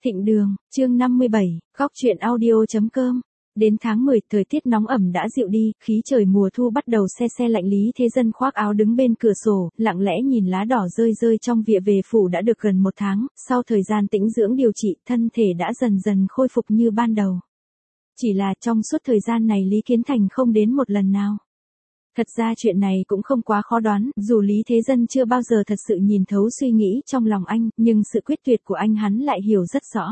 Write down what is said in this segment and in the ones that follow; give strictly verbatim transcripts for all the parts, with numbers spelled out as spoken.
Thịnh Đường, chương năm mươi bảy, góc truyện audio.com. Đến tháng mười, thời tiết nóng ẩm đã dịu đi, khí trời mùa thu bắt đầu se se lạnh. Lý Thế Dân khoác áo đứng bên cửa sổ, lặng lẽ nhìn lá đỏ rơi rơi trong vỉa về phủ đã được gần một tháng, sau thời gian tĩnh dưỡng điều trị, thân thể đã dần dần khôi phục như ban đầu. Chỉ là trong suốt thời gian này Lý Kiến Thành không đến một lần nào. Thật ra chuyện này cũng không quá khó đoán, dù Lý Thế Dân chưa bao giờ thật sự nhìn thấu suy nghĩ trong lòng anh, nhưng sự quyết tuyệt của anh hắn lại hiểu rất rõ.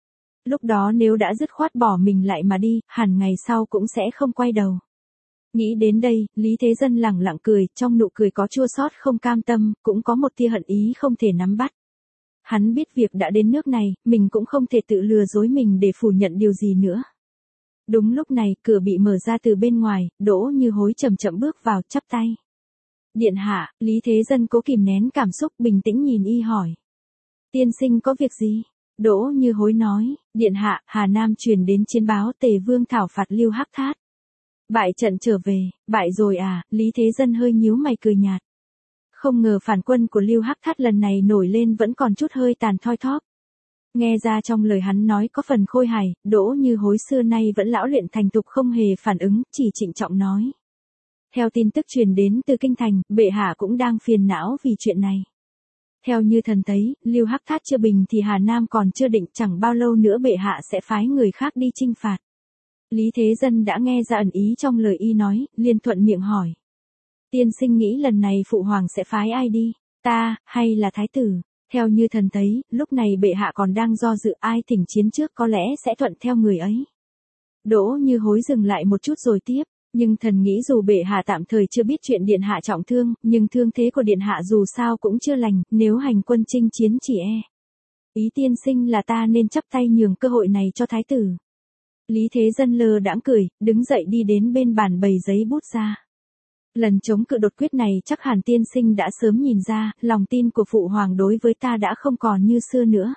Lúc đó nếu đã dứt khoát bỏ mình lại mà đi, hẳn ngày sau cũng sẽ không quay đầu. Nghĩ đến đây, Lý Thế Dân lẳng lặng cười, trong nụ cười có chua xót không cam tâm, cũng có một tia hận ý không thể nắm bắt. Hắn biết việc đã đến nước này, mình cũng không thể tự lừa dối mình để phủ nhận điều gì nữa. Đúng lúc này, cửa bị mở ra từ bên ngoài, Đỗ Như Hối chậm chậm bước vào, chắp tay. Điện hạ, Lý Thế Dân cố kìm nén cảm xúc, bình tĩnh nhìn y hỏi. Tiên sinh có việc gì? Đỗ Như Hối nói, điện hạ, Hà Nam truyền đến chiến báo Tề Vương thảo phạt Lưu Hắc Thát. Bại trận trở về, bại rồi à? Lý Thế Dân hơi nhíu mày cười nhạt. Không ngờ phản quân của Lưu Hắc Thát lần này nổi lên vẫn còn chút hơi tàn thoi thóp. Nghe ra trong lời hắn nói có phần khôi hài, Đỗ Như Hối xưa nay vẫn lão luyện thành thục không hề phản ứng, chỉ trịnh trọng nói. Theo tin tức truyền đến từ Kinh Thành, bệ hạ cũng đang phiền não vì chuyện này. Theo như thần thấy, Lưu Hắc Thát chưa bình thì Hà Nam còn chưa định, chẳng bao lâu nữa bệ hạ sẽ phái người khác đi chinh phạt. Lý Thế Dân đã nghe ra ẩn ý trong lời y nói, liền thuận miệng hỏi. Tiên sinh nghĩ lần này phụ hoàng sẽ phái ai đi, ta, hay là thái tử? Theo như thần thấy, lúc này bệ hạ còn đang do dự ai thỉnh chiến trước có lẽ sẽ thuận theo người ấy. Đỗ Như Hối dừng lại một chút rồi tiếp, nhưng thần nghĩ dù bệ hạ tạm thời chưa biết chuyện điện hạ trọng thương, nhưng thương thế của điện hạ dù sao cũng chưa lành, nếu hành quân chinh chiến chỉ e. Ý tiên sinh là ta nên chắp tay nhường cơ hội này cho thái tử. Lý Thế Dân lơ đãng cười, đứng dậy đi đến bên bàn bày giấy bút ra. Lần chống cự đột quyết này chắc hẳn tiên sinh đã sớm nhìn ra, lòng tin của phụ hoàng đối với ta đã không còn như xưa nữa.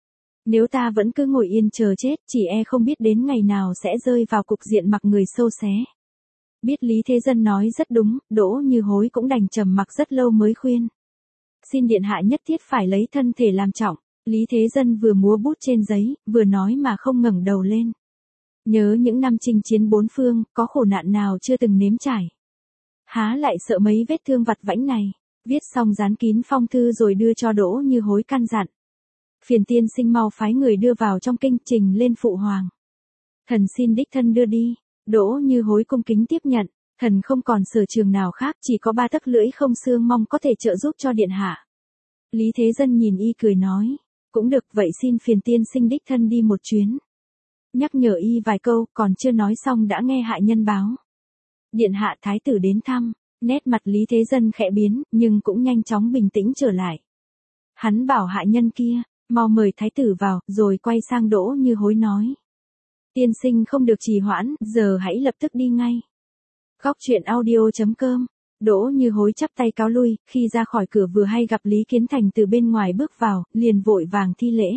Nếu ta vẫn cứ ngồi yên chờ chết, chỉ e không biết đến ngày nào sẽ rơi vào cục diện mặc người sâu xé. Biết Lý Thế Dân nói rất đúng, Đỗ Như Hối cũng đành trầm mặc rất lâu mới khuyên. Xin điện hạ nhất thiết phải lấy thân thể làm trọng. Lý Thế Dân vừa múa bút trên giấy, vừa nói mà không ngẩng đầu lên. Nhớ những năm chinh chiến bốn phương, có khổ nạn nào chưa từng nếm trải. Há lại sợ mấy vết thương vặt vãnh này. Viết xong dán kín phong thư rồi đưa cho Đỗ Như Hối căn dặn. Phiền tiên sinh mau phái người đưa vào trong kinh trình lên phụ hoàng. Thần xin đích thân đưa đi. Đỗ Như Hối cung kính tiếp nhận. Thần không còn sở trường nào khác, chỉ có ba tấc lưỡi không xương mong có thể trợ giúp cho điện hạ. Lý Thế Dân nhìn y cười nói. Cũng được, vậy xin phiền tiên sinh đích thân đi một chuyến. Nhắc nhở y vài câu, còn chưa nói xong đã nghe hạ nhân báo. Điện hạ thái tử đến thăm, nét mặt Lý Thế Dân khẽ biến, nhưng cũng nhanh chóng bình tĩnh trở lại. Hắn bảo hạ nhân kia, mau mời thái tử vào, rồi quay sang Đỗ Như Hối nói. Tiên sinh không được trì hoãn, giờ hãy lập tức đi ngay. Góc truyện audio.com. Đỗ Như Hối chắp tay cáo lui, khi ra khỏi cửa vừa hay gặp Lý Kiến Thành từ bên ngoài bước vào, liền vội vàng thi lễ.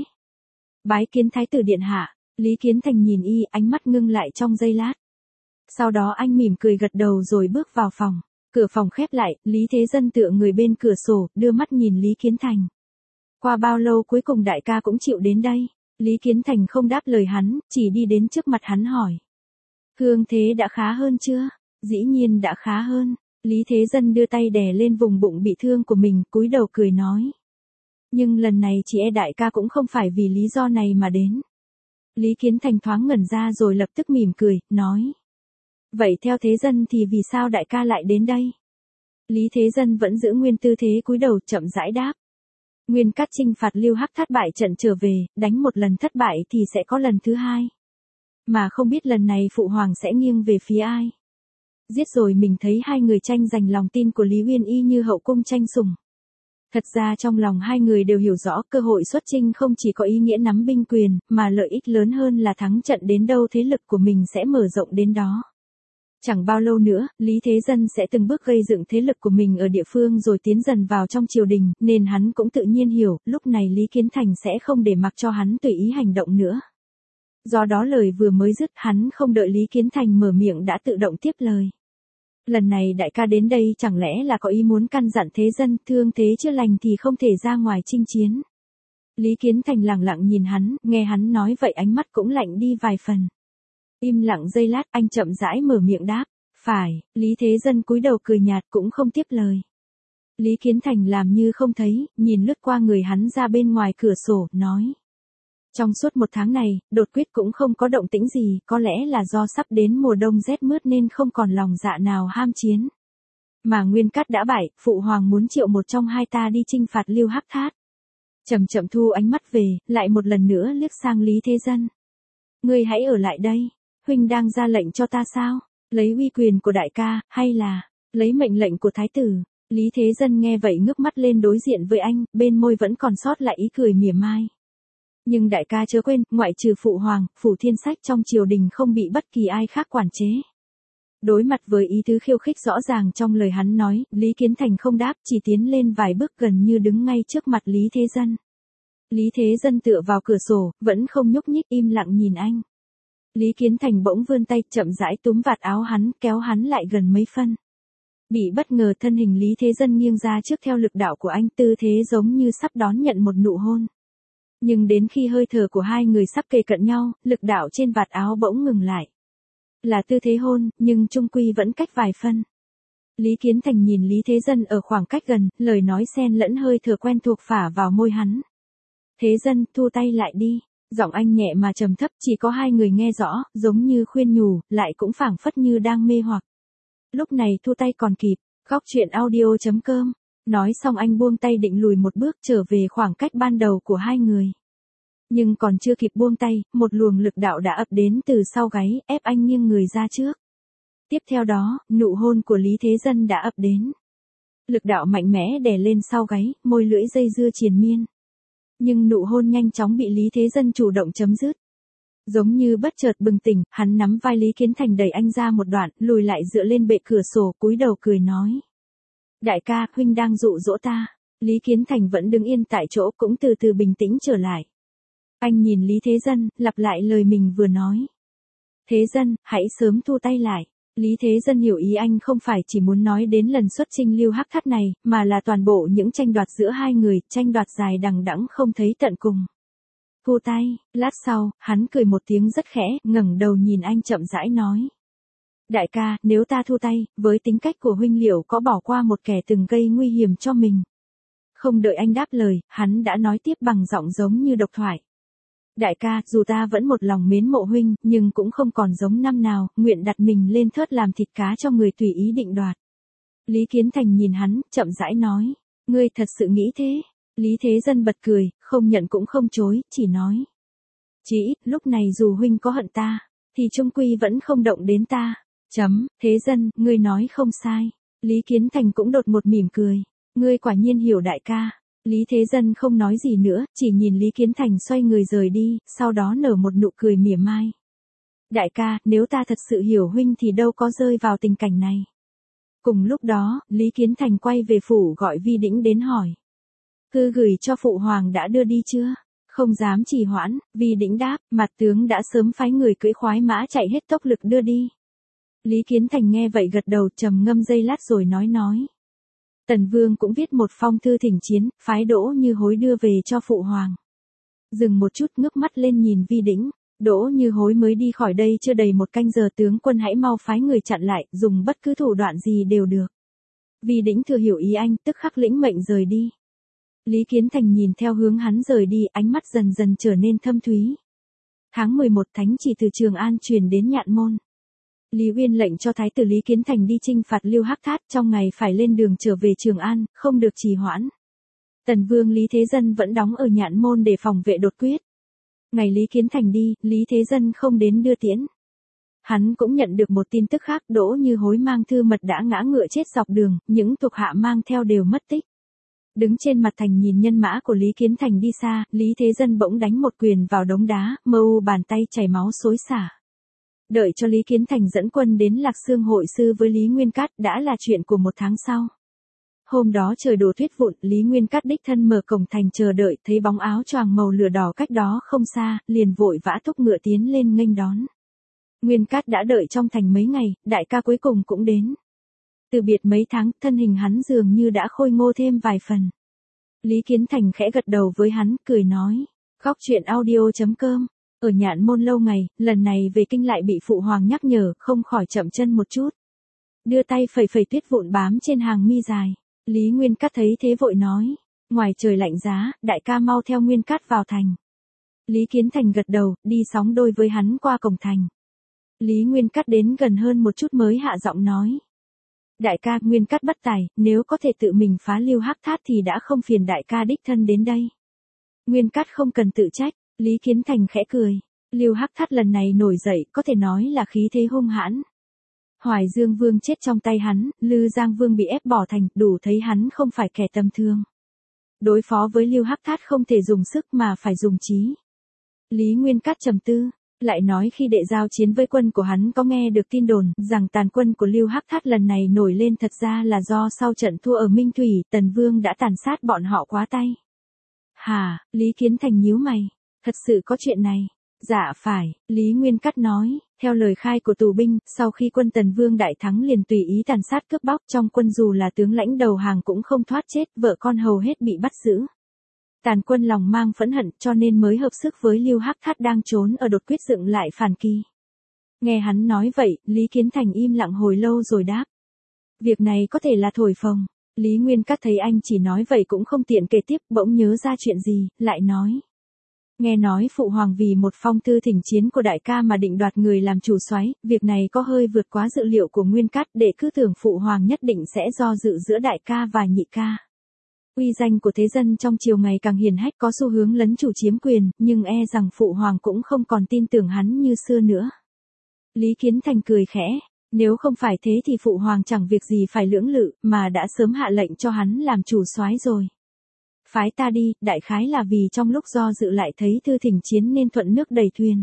Bái kiến thái tử điện hạ. Lý Kiến Thành nhìn y, ánh mắt ngưng lại trong giây lát. Sau đó anh mỉm cười gật đầu rồi bước vào phòng. Cửa phòng khép lại, Lý Thế Dân tựa người bên cửa sổ, đưa mắt nhìn Lý Kiến Thành. Qua bao lâu cuối cùng đại ca cũng chịu đến đây? Lý Kiến Thành không đáp lời hắn, chỉ đi đến trước mặt hắn hỏi. Hương thế đã khá hơn chưa? Dĩ nhiên đã khá hơn. Lý Thế Dân đưa tay đè lên vùng bụng bị thương của mình, cúi đầu cười nói. Nhưng lần này chị e đại ca cũng không phải vì lý do này mà đến. Lý Kiến Thành thoáng ngẩn ra rồi lập tức mỉm cười, nói. Vậy theo Thế Dân thì vì sao đại ca lại đến đây? Lý Thế Dân vẫn giữ nguyên tư thế cúi đầu chậm rãi đáp. Nguyên Cát chinh phạt Lưu Hắc Thát bại trận trở về, đánh một lần thất bại thì sẽ có lần thứ hai. Mà không biết lần này phụ hoàng sẽ nghiêng về phía ai. Giết rồi mình thấy hai người tranh giành lòng tin của Lý Uyên y như hậu cung tranh sủng. Thật ra trong lòng hai người đều hiểu rõ cơ hội xuất chinh không chỉ có ý nghĩa nắm binh quyền, mà lợi ích lớn hơn là thắng trận đến đâu thế lực của mình sẽ mở rộng đến đó. Chẳng bao lâu nữa, Lý Thế Dân sẽ từng bước gây dựng thế lực của mình ở địa phương rồi tiến dần vào trong triều đình, nên hắn cũng tự nhiên hiểu, lúc này Lý Kiến Thành sẽ không để mặc cho hắn tùy ý hành động nữa. Do đó lời vừa mới dứt hắn không đợi Lý Kiến Thành mở miệng đã tự động tiếp lời. Lần này đại ca đến đây chẳng lẽ là có ý muốn căn dặn Thế Dân, thương thế chưa lành thì không thể ra ngoài chinh chiến. Lý Kiến Thành lẳng lặng nhìn hắn, nghe hắn nói vậy ánh mắt cũng lạnh đi vài phần. Im lặng giây lát, anh chậm rãi mở miệng đáp, phải. Lý Thế Dân cúi đầu cười nhạt cũng không tiếp lời. Lý Kiến Thành làm như không thấy, nhìn lướt qua người hắn ra bên ngoài cửa sổ, nói. Trong suốt một tháng này, đột quyết cũng không có động tĩnh gì, có lẽ là do sắp đến mùa đông rét mướt nên không còn lòng dạ nào ham chiến. Mà Nguyên Cát đã bại, Phụ Hoàng muốn triệu một trong hai ta đi chinh phạt Lưu Hắc Thát. Chậm chậm thu ánh mắt về, lại một lần nữa liếc sang Lý Thế Dân. Ngươi hãy ở lại đây, huynh đang ra lệnh cho ta sao? Lấy uy quyền của đại ca, hay là lấy mệnh lệnh của thái tử? Lý Thế Dân nghe vậy ngước mắt lên đối diện với anh, bên môi vẫn còn sót lại ý cười mỉa mai. Nhưng đại ca chớ quên, ngoại trừ Phụ Hoàng, Phủ Thiên Sách trong triều đình không bị bất kỳ ai khác quản chế. Đối mặt với ý tứ khiêu khích rõ ràng trong lời hắn nói, Lý Kiến Thành không đáp, chỉ tiến lên vài bước gần như đứng ngay trước mặt Lý Thế Dân. Lý Thế Dân tựa vào cửa sổ, vẫn không nhúc nhích, im lặng nhìn anh. Lý Kiến Thành bỗng vươn tay, chậm rãi túm vạt áo hắn, kéo hắn lại gần mấy phân. Bị bất ngờ thân hình Lý Thế Dân nghiêng ra trước theo lực đạo của anh, tư thế giống như sắp đón nhận một nụ hôn. Nhưng đến khi hơi thở của hai người sắp kề cận nhau, lực đạo trên vạt áo bỗng ngừng lại. Là tư thế hôn, nhưng chung quy vẫn cách vài phân. Lý Kiến Thành nhìn Lý Thế Dân ở khoảng cách gần, lời nói xen lẫn hơi thở quen thuộc phả vào môi hắn. Thế Dân, thu tay lại đi. Giọng anh nhẹ mà trầm thấp, chỉ có hai người nghe rõ, giống như khuyên nhủ, lại cũng phảng phất như đang mê hoặc. Lúc này thu tay còn kịp, góc truyện audio chấm com. Nói xong anh buông tay định lùi một bước trở về khoảng cách ban đầu của hai người. Nhưng còn chưa kịp buông tay, một luồng lực đạo đã ập đến từ sau gáy, ép anh nghiêng người ra trước. Tiếp theo đó, nụ hôn của Lý Thế Dân đã ập đến. Lực đạo mạnh mẽ đè lên sau gáy, môi lưỡi dây dưa triền miên. Nhưng nụ hôn nhanh chóng bị Lý Thế Dân chủ động chấm dứt. Giống như bất chợt bừng tỉnh, hắn nắm vai Lý Kiến Thành đẩy anh ra một đoạn, lùi lại dựa lên bệ cửa sổ, cúi đầu cười nói. Đại ca, huynh đang dụ dỗ ta. Lý Kiến Thành vẫn đứng yên tại chỗ, cũng từ từ bình tĩnh trở lại. Anh nhìn Lý Thế Dân, lặp lại lời mình vừa nói. Thế Dân, hãy sớm thu tay lại. Lý Thế Dân hiểu ý anh không phải chỉ muốn nói đến lần xuất chinh Lưu Hắc Thát này, mà là toàn bộ những tranh đoạt giữa hai người, tranh đoạt dài đằng đẵng không thấy tận cùng. Thu tay, lát sau, hắn cười một tiếng rất khẽ, ngẩng đầu nhìn anh chậm rãi nói. Đại ca, nếu ta thu tay, với tính cách của huynh liệu có bỏ qua một kẻ từng gây nguy hiểm cho mình? Không đợi anh đáp lời, hắn đã nói tiếp bằng giọng giống như độc thoại. Đại ca, dù ta vẫn một lòng mến mộ huynh, nhưng cũng không còn giống năm nào, nguyện đặt mình lên thớt làm thịt cá cho người tùy ý định đoạt. Lý Kiến Thành nhìn hắn, chậm rãi nói, ngươi thật sự nghĩ thế? Lý Thế Dân bật cười, không nhận cũng không chối, chỉ nói. Chỉ ít, lúc này dù huynh có hận ta, thì chung quy vẫn không động đến ta. Chấm, Thế Dân, ngươi nói không sai. Lý Kiến Thành cũng đột một mỉm cười. Ngươi quả nhiên hiểu đại ca. Lý Thế Dân không nói gì nữa, chỉ nhìn Lý Kiến Thành xoay người rời đi, sau đó nở một nụ cười mỉa mai. Đại ca, nếu ta thật sự hiểu huynh thì đâu có rơi vào tình cảnh này. Cùng lúc đó, Lý Kiến Thành quay về phủ gọi Vi Đĩnh đến hỏi. Thư gửi cho Phụ Hoàng đã đưa đi chưa? Không dám trì hoãn, Vi Đĩnh đáp, mặt tướng đã sớm phái người cưỡi khoái mã chạy hết tốc lực đưa đi. Lý Kiến Thành nghe vậy gật đầu, trầm ngâm giây lát rồi nói nói. Tần Vương cũng viết một phong thư thỉnh chiến, phái Đỗ Như Hối đưa về cho Phụ Hoàng. Dừng một chút, ngước mắt lên nhìn Vi Đĩnh. Đỗ Như Hối mới đi khỏi đây chưa đầy một canh giờ, tướng quân hãy mau phái người chặn lại, dùng bất cứ thủ đoạn gì đều được. Vi Đĩnh thừa hiểu ý anh, tức khắc lĩnh mệnh rời đi. Lý Kiến Thành nhìn theo hướng hắn rời đi, ánh mắt dần dần trở nên thâm thúy. Tháng mười một, thánh chỉ từ Trường An truyền đến Nhạn Môn. Lý Uyên lệnh cho Thái tử Lý Kiến Thành đi chinh phạt Lưu Hắc Thát, trong ngày phải lên đường trở về Trường An, không được trì hoãn. Tần Vương Lý Thế Dân vẫn đóng ở Nhạn Môn để phòng vệ đột quyết. Ngày Lý Kiến Thành đi, Lý Thế Dân không đến đưa tiễn. Hắn cũng nhận được một tin tức khác, Đỗ Như Hối mang thư mật đã ngã ngựa chết dọc đường, những thuộc hạ mang theo đều mất tích. Đứng trên mặt thành nhìn nhân mã của Lý Kiến Thành đi xa, Lý Thế Dân bỗng đánh một quyền vào đống đá, mờ u bàn tay chảy máu xối xả. Đợi cho Lý Kiến Thành dẫn quân đến Lạc Xương hội sư với Lý Nguyên Cát đã là chuyện của một tháng sau. Hôm đó trời đổ tuyết vụn, Lý Nguyên Cát đích thân mở cổng thành chờ đợi, thấy bóng áo choàng màu lửa đỏ cách đó không xa, liền vội vã thúc ngựa tiến lên nghênh đón. Nguyên Cát đã đợi trong thành mấy ngày, đại ca cuối cùng cũng đến. Từ biệt mấy tháng, thân hình hắn dường như đã khôi ngô thêm vài phần. Lý Kiến Thành khẽ gật đầu với hắn, cười nói. Góc truyện audio.com. Ở Nhạn Môn lâu ngày, lần này về kinh lại bị phụ hoàng nhắc nhở, không khỏi chậm chân một chút. Đưa tay phẩy phẩy tuyết vụn bám trên hàng mi dài. Lý Nguyên Cát thấy thế vội nói. Ngoài trời lạnh giá, đại ca mau theo Nguyên Cát vào thành. Lý Kiến Thành gật đầu, đi sóng đôi với hắn qua cổng thành. Lý Nguyên Cát đến gần hơn một chút mới hạ giọng nói. Đại ca, Nguyên Cát bất tài, nếu có thể tự mình phá Lưu Hắc Thát thì đã không phiền đại ca đích thân đến đây. Nguyên Cát không cần tự trách, Lý Kiến Thành khẽ cười. Lưu Hắc Thát lần này nổi dậy, có thể nói là khí thế hung hãn. Hoài Dương Vương chết trong tay hắn, Lư Giang Vương bị ép bỏ thành, đủ thấy hắn không phải kẻ tầm thường. Đối phó với Lưu Hắc Thát không thể dùng sức mà phải dùng trí. Lý Nguyên Cát trầm tư, lại nói khi đệ giao chiến với quân của hắn có nghe được tin đồn rằng tàn quân của Lưu Hắc Thát lần này nổi lên thật ra là do sau trận thua ở Minh Thủy, Tần Vương đã tàn sát bọn họ quá tay. Hà, Lý Kiến Thành nhíu mày, thật sự có chuyện này. Dạ phải, Lý Nguyên Cát nói, theo lời khai của tù binh, sau khi quân Tần Vương đại thắng liền tùy ý tàn sát cướp bóc trong quân, dù là tướng lãnh đầu hàng cũng không thoát chết, vợ con hầu hết bị bắt giữ. Tàn quân lòng mang phẫn hận cho nên mới hợp sức với Lưu Hắc Thát đang trốn ở đột quyết dựng lại phản kỳ. Nghe hắn nói vậy, Lý Kiến Thành im lặng hồi lâu rồi đáp. Việc này có thể là thổi phồng. Lý Nguyên Cát thấy anh chỉ nói vậy cũng không tiện kể tiếp, bỗng nhớ ra chuyện gì, lại nói. Nghe nói phụ hoàng vì một phong thư thỉnh chiến của đại ca mà định đoạt người làm chủ soái, việc này có hơi vượt quá dự liệu của Nguyên Cát, để cứ tưởng phụ hoàng nhất định sẽ do dự giữa đại ca và nhị ca. Uy danh của thế dân trong triều ngày càng hiển hách, có xu hướng lấn chủ chiếm quyền, nhưng e rằng phụ hoàng cũng không còn tin tưởng hắn như xưa nữa. Lý Kiến Thành cười khẽ, nếu không phải thế thì phụ hoàng chẳng việc gì phải lưỡng lự, mà đã sớm hạ lệnh cho hắn làm chủ soái rồi. Phái ta đi, đại khái là vì trong lúc do dự lại thấy thư thỉnh chiến nên thuận nước đẩy thuyền.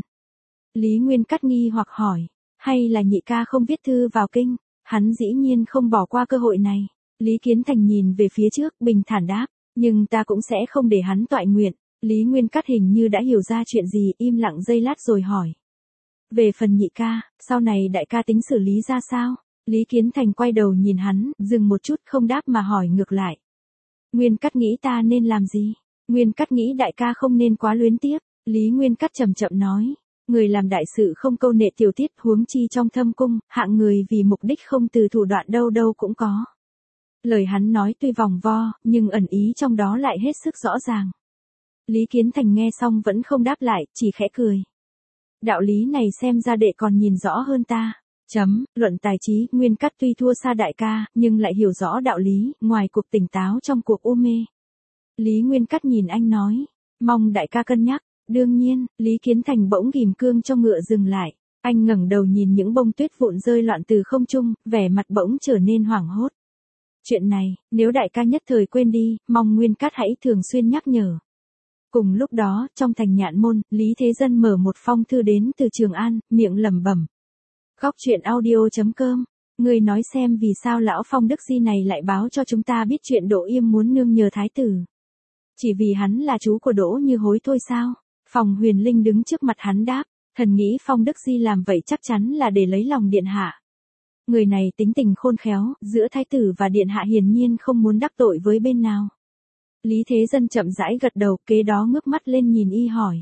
Lý Nguyên Cát nghi hoặc hỏi, hay là nhị ca không viết thư vào kinh, hắn dĩ nhiên không bỏ qua cơ hội này. Lý Kiến Thành nhìn về phía trước, bình thản đáp, nhưng ta cũng sẽ không để hắn toại nguyện. Lý Nguyên Cát hình như đã hiểu ra chuyện gì, im lặng giây lát rồi hỏi. Về phần nhị ca, sau này đại ca tính xử lý ra sao? Lý Kiến Thành quay đầu nhìn hắn, dừng một chút không đáp mà hỏi ngược lại. Nguyên Cát nghĩ ta nên làm gì? Nguyên Cát nghĩ đại ca không nên quá luyến tiếc. Lý Nguyên Cát chậm chậm nói, người làm đại sự không câu nệ tiểu tiết, huống chi trong thâm cung, hạng người vì mục đích không từ thủ đoạn đâu đâu cũng có. Lời hắn nói tuy vòng vo, nhưng ẩn ý trong đó lại hết sức rõ ràng. Lý Kiến Thành nghe xong vẫn không đáp lại, chỉ khẽ cười. Đạo lý này xem ra đệ còn nhìn rõ hơn ta. Chấm, luận tài trí, Nguyên Cát tuy thua xa đại ca, nhưng lại hiểu rõ đạo lý, ngoài cuộc tỉnh táo trong cuộc u mê. Lý Nguyên Cát nhìn anh nói, mong đại ca cân nhắc. Đương nhiên, Lý Kiến Thành bỗng ghim cương cho ngựa dừng lại. Anh ngẩng đầu nhìn những bông tuyết vụn rơi loạn từ không trung, vẻ mặt bỗng trở nên hoảng hốt. Chuyện này, nếu đại ca nhất thời quên đi, mong Nguyên Cát hãy thường xuyên nhắc nhở. Cùng lúc đó, trong thành Nhạn Môn, Lý Thế Dân mở một phong thư đến từ Trường An, miệng lẩm bẩm. Góc truyện audio.com, người nói xem vì sao lão Phong Đức Di này lại báo cho chúng ta biết chuyện Đỗ Yêm muốn nương nhờ thái tử. Chỉ vì hắn là chú của Đỗ Như Hối thôi sao? Phòng Huyền Linh đứng trước mặt hắn đáp, thần nghĩ Phong Đức Di làm vậy chắc chắn là để lấy lòng điện hạ. Người này tính tình khôn khéo, giữa thái tử và điện hạ hiển nhiên không muốn đắc tội với bên nào. Lý Thế Dân chậm rãi gật đầu, kế đó ngước mắt lên nhìn y hỏi.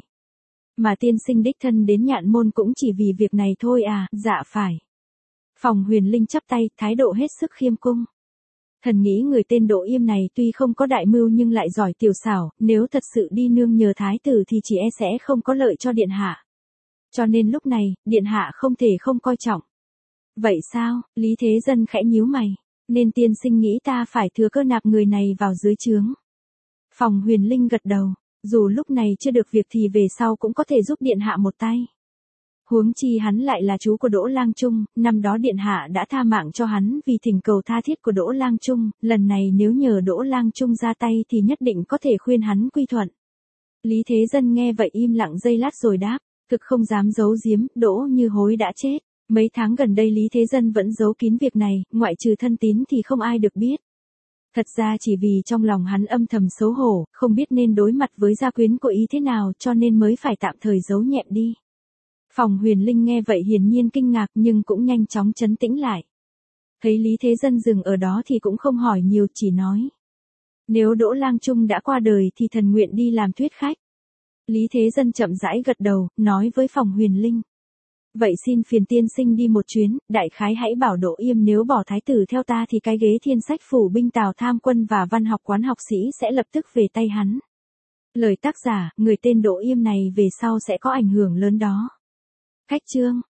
Mà tiên sinh đích thân đến Nhạn Môn cũng chỉ vì việc này thôi à? Dạ phải. Phòng Huyền Linh chắp tay, thái độ hết sức khiêm cung. Thần nghĩ người tên Đỗ Yêm này tuy không có đại mưu nhưng lại giỏi tiểu xảo, nếu thật sự đi nương nhờ thái tử thì chỉ e sẽ không có lợi cho điện hạ. Cho nên lúc này, điện hạ không thể không coi trọng. Vậy sao? Lý Thế Dân khẽ nhíu mày. Nên tiên sinh nghĩ ta phải thừa cơ nạp người này vào dưới trướng. Phòng Huyền Linh gật đầu. Dù lúc này chưa được việc thì về sau cũng có thể giúp điện hạ một tay. Huống chi hắn lại là chú của Đỗ Lang Trung, năm đó điện hạ đã tha mạng cho hắn vì thỉnh cầu tha thiết của Đỗ Lang Trung, lần này nếu nhờ Đỗ Lang Trung ra tay thì nhất định có thể khuyên hắn quy thuận. Lý Thế Dân nghe vậy im lặng giây lát rồi đáp, thực không dám giấu giếm, Đỗ Như Hối đã chết. Mấy tháng gần đây Lý Thế Dân vẫn giấu kín việc này, ngoại trừ thân tín thì không ai được biết. Thật ra chỉ vì trong lòng hắn âm thầm xấu hổ, không biết nên đối mặt với gia quyến của ý thế nào cho nên mới phải tạm thời giấu nhẹm đi. Phòng Huyền Linh nghe vậy hiển nhiên kinh ngạc nhưng cũng nhanh chóng trấn tĩnh lại. Thấy Lý Thế Dân dừng ở đó thì cũng không hỏi nhiều, chỉ nói. Nếu Đỗ Lang Trung đã qua đời thì thần nguyện đi làm thuyết khách. Lý Thế Dân chậm rãi gật đầu, nói với Phòng Huyền Linh. Vậy xin phiền tiên sinh đi một chuyến, đại khái hãy bảo Đỗ Yêm nếu bỏ thái tử theo ta thì cái ghế thiên sách phủ binh Tào Tham Quân và văn học quán học sĩ sẽ lập tức về tay hắn. Lời tác giả, người tên Đỗ Yêm này về sau sẽ có ảnh hưởng lớn đó. Khách chương.